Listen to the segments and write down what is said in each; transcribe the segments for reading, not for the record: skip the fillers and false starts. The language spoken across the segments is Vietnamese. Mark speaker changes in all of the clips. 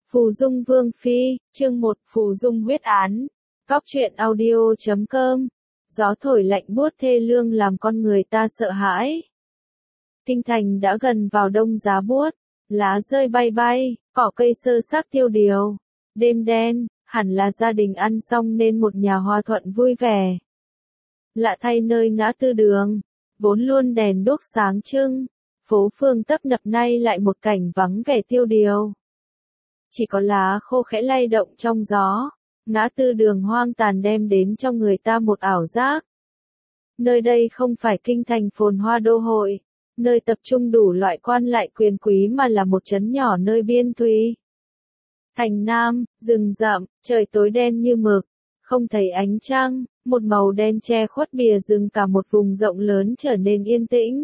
Speaker 1: Phù Dung Vương Phi, chương 1, Phù Dung huyết án. Cóc truyện audio.com. Gió thổi lạnh buốt thê lương làm con người ta sợ hãi. Kinh thành đã gần vào đông giá buốt, lá rơi bay bay, cỏ cây sơ xác tiêu điều. Đêm đen, hẳn là gia đình ăn xong nên một nhà hòa thuận vui vẻ. Lạ thay nơi ngã tư đường, vốn luôn đèn đuốc sáng trưng, phố phường tấp nập nay lại một cảnh vắng vẻ tiêu điều. Chỉ có lá khô khẽ lay động trong gió, ngã tư đường hoang tàn đem đến cho người ta một ảo giác. Nơi đây không phải kinh thành phồn hoa đô hội, nơi tập trung đủ loại quan lại quyền quý mà là một trấn nhỏ nơi biên thùy. Thành Nam, rừng rậm, trời tối đen như mực, không thấy ánh trăng, một màu đen che khuất bìa rừng cả một vùng rộng lớn trở nên yên tĩnh.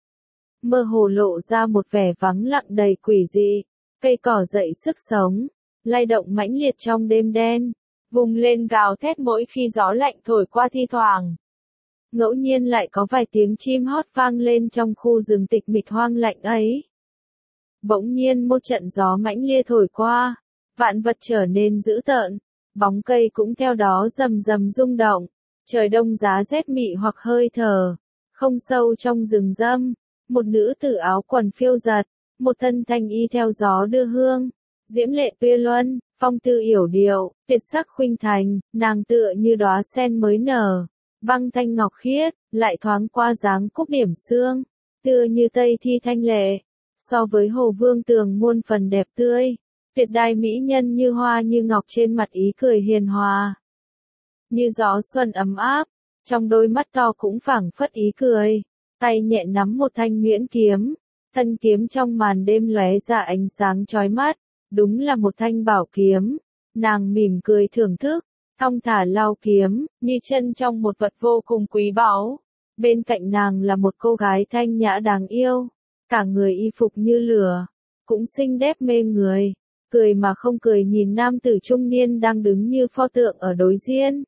Speaker 1: Mơ hồ lộ ra một vẻ vắng lặng đầy quỷ dị. Cây cỏ dậy sức sống, lay động mãnh liệt trong đêm đen, vùng lên gào thét mỗi khi gió lạnh thổi qua thi thoảng. Ngẫu nhiên lại có vài tiếng chim hót vang lên trong khu rừng tịch mịch hoang lạnh ấy. Bỗng nhiên một trận gió mãnh liệt thổi qua, vạn vật trở nên dữ tợn, bóng cây cũng theo đó rầm rầm rung động, trời đông giá rét mị hoặc hơi thở, không sâu trong rừng râm, một nữ tử áo quần phiêu giật. Một thân thanh y theo gió đưa hương, diễm lệ tuyệt luân, phong tư yểu điệu, tuyệt sắc khuynh thành, nàng tựa như đóa sen mới nở, băng thanh ngọc khiết, lại thoáng qua dáng cúc điểm xương, tựa như tây thi thanh lệ, so với Hồ Vương Tường muôn phần đẹp tươi, tuyệt đại mỹ nhân như hoa như ngọc trên mặt ý cười hiền hòa, như gió xuân ấm áp, trong đôi mắt to cũng phảng phất ý cười, tay nhẹ nắm một thanh nhuyễn kiếm. Thân kiếm trong màn đêm lóe ra ánh sáng chói mắt, đúng là một thanh bảo kiếm. Nàng mỉm cười thưởng thức, thong thả lau kiếm, như chân trong một vật vô cùng quý báu. Bên cạnh nàng là một cô gái thanh nhã đáng yêu, cả người y phục như lửa, cũng xinh đẹp mê người, cười mà không cười nhìn nam tử trung niên đang đứng như pho tượng ở đối diện.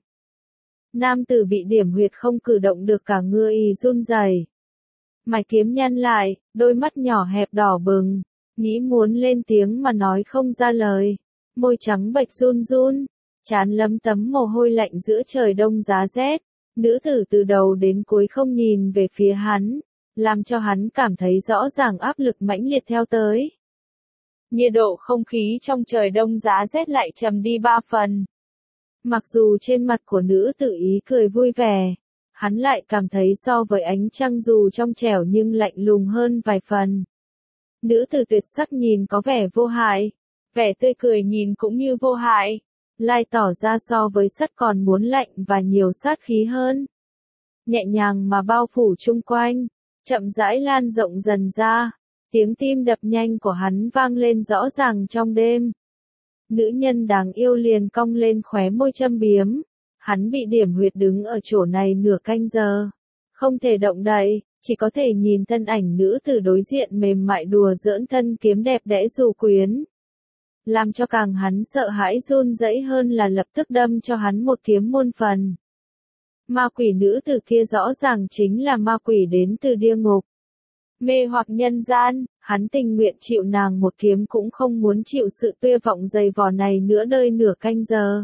Speaker 1: Nam tử bị điểm huyệt không cử động được cả người run rẩy. Mày kiếm nhăn lại, đôi mắt nhỏ hẹp đỏ bừng, nghĩ muốn lên tiếng mà nói không ra lời, môi trắng bệch run run, trán lấm tấm mồ hôi lạnh giữa trời đông giá rét, nữ tử từ đầu đến cuối không nhìn về phía hắn, làm cho hắn cảm thấy rõ ràng áp lực mãnh liệt theo tới. Nhiệt độ không khí trong trời đông giá rét lại trầm đi 3 phần. Mặc dù trên mặt của nữ tử ý cười vui vẻ, hắn lại cảm thấy so với ánh trăng dù trong trẻo nhưng lạnh lùng hơn vài phần. Nữ tử tuyệt sắc nhìn có vẻ vô hại, vẻ tươi cười nhìn cũng như vô hại, lại tỏ ra so với sắt còn muốn lạnh và nhiều sát khí hơn. Nhẹ nhàng mà bao phủ chung quanh, chậm rãi lan rộng dần ra, tiếng tim đập nhanh của hắn vang lên rõ ràng trong đêm. Nữ nhân đáng yêu liền cong lên khóe môi châm biếm. Hắn bị điểm huyệt đứng ở chỗ này nửa canh giờ. Không thể động đậy, chỉ có thể nhìn thân ảnh nữ tử đối diện mềm mại đùa giỡn thân kiếm đẹp đẽ dù quyến. Làm cho càng hắn sợ hãi run rẩy hơn là lập tức đâm cho hắn một kiếm muôn phần. Ma quỷ nữ tử kia rõ ràng chính là ma quỷ đến từ địa ngục. Mê hoặc nhân gian, hắn tình nguyện chịu nàng một kiếm cũng không muốn chịu sự tuyệt vọng dày vò này nữa đời nửa canh giờ.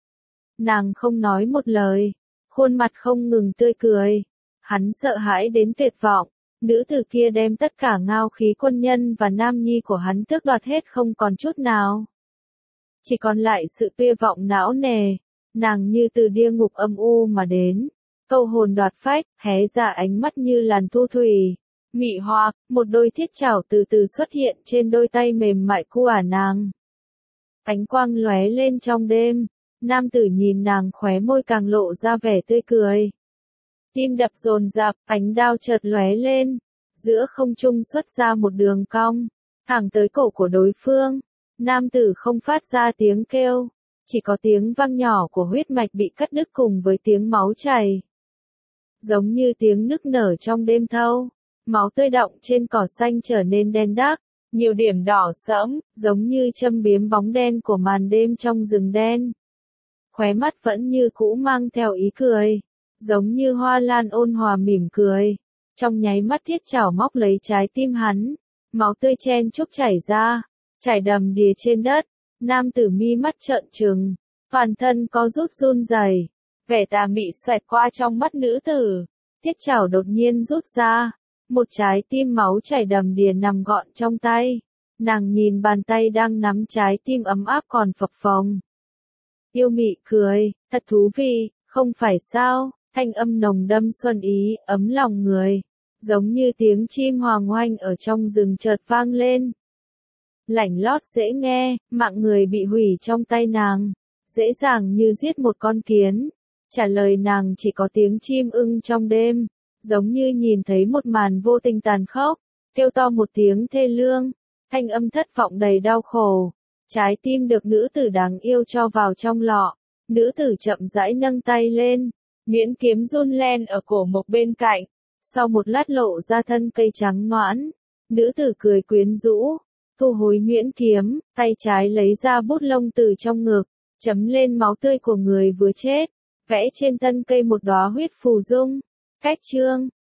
Speaker 1: Nàng không nói một lời, khuôn mặt không ngừng tươi cười. Hắn sợ hãi đến tuyệt vọng, nữ tử kia đem tất cả ngao khí quân nhân và nam nhi của hắn tước đoạt hết không còn chút nào. Chỉ còn lại sự tuyệt vọng não nề, nàng như từ địa ngục âm u mà đến, câu hồn đoạt phách, hé ra ánh mắt như làn thu thủy, mị hoặc, một đôi thiết chảo từ từ xuất hiện trên đôi tay mềm mại của nàng. Ánh quang lóe lên trong đêm. Nam tử nhìn nàng khóe môi càng lộ ra vẻ tươi cười. Tim đập dồn dập, ánh đao chợt lóe lên, giữa không trung xuất ra một đường cong, thẳng tới cổ của đối phương. Nam tử không phát ra tiếng kêu, chỉ có tiếng vang nhỏ của huyết mạch bị cắt đứt cùng với tiếng máu chảy. Giống như tiếng nức nở trong đêm thâu, máu tươi đọng trên cỏ xanh trở nên đen đắc, nhiều điểm đỏ sẫm, giống như châm biếm bóng đen của màn đêm trong rừng đen. Khóe mắt vẫn như cũ mang theo ý cười, giống như hoa lan ôn hòa mỉm cười. Trong nháy mắt thiết chảo móc lấy trái tim hắn, máu tươi chen chúc chảy ra, chảy đầm đìa trên đất, Nam tử mi mắt trợn trừng, toàn thân có rút run rẩy, vẻ tà mị xoẹt qua trong mắt nữ tử. Thiết chảo đột nhiên rút ra, một trái tim máu chảy đầm đìa nằm gọn trong tay. Nàng nhìn bàn tay đang nắm trái tim ấm áp còn phập phồng. Yêu mị cười, thật thú vị, không phải sao, thanh âm nồng đâm xuân ý, ấm lòng người. Giống như tiếng chim hoàng oanh ở trong rừng chợt vang lên. Lảnh lót dễ nghe, mạng người bị hủy trong tay nàng. Dễ dàng như giết một con kiến. Trả lời nàng chỉ có tiếng chim ưng trong đêm. Giống như nhìn thấy một màn vô tình tàn khốc. Kêu to một tiếng thê lương. Thanh âm thất vọng đầy đau khổ. Trái tim được nữ tử đáng yêu cho vào trong lọ. Nữ tử chậm rãi nâng tay lên. Miễn kiếm run len ở cổ mộc bên cạnh. Sau một lát lộ ra thân cây trắng noãn. Nữ tử cười quyến rũ. Thu hồi nhuyễn kiếm, tay trái lấy ra bút lông từ trong ngực. Chấm lên máu tươi của người vừa chết. Vẽ trên thân cây một đóa huyết phù dung. Cách chương.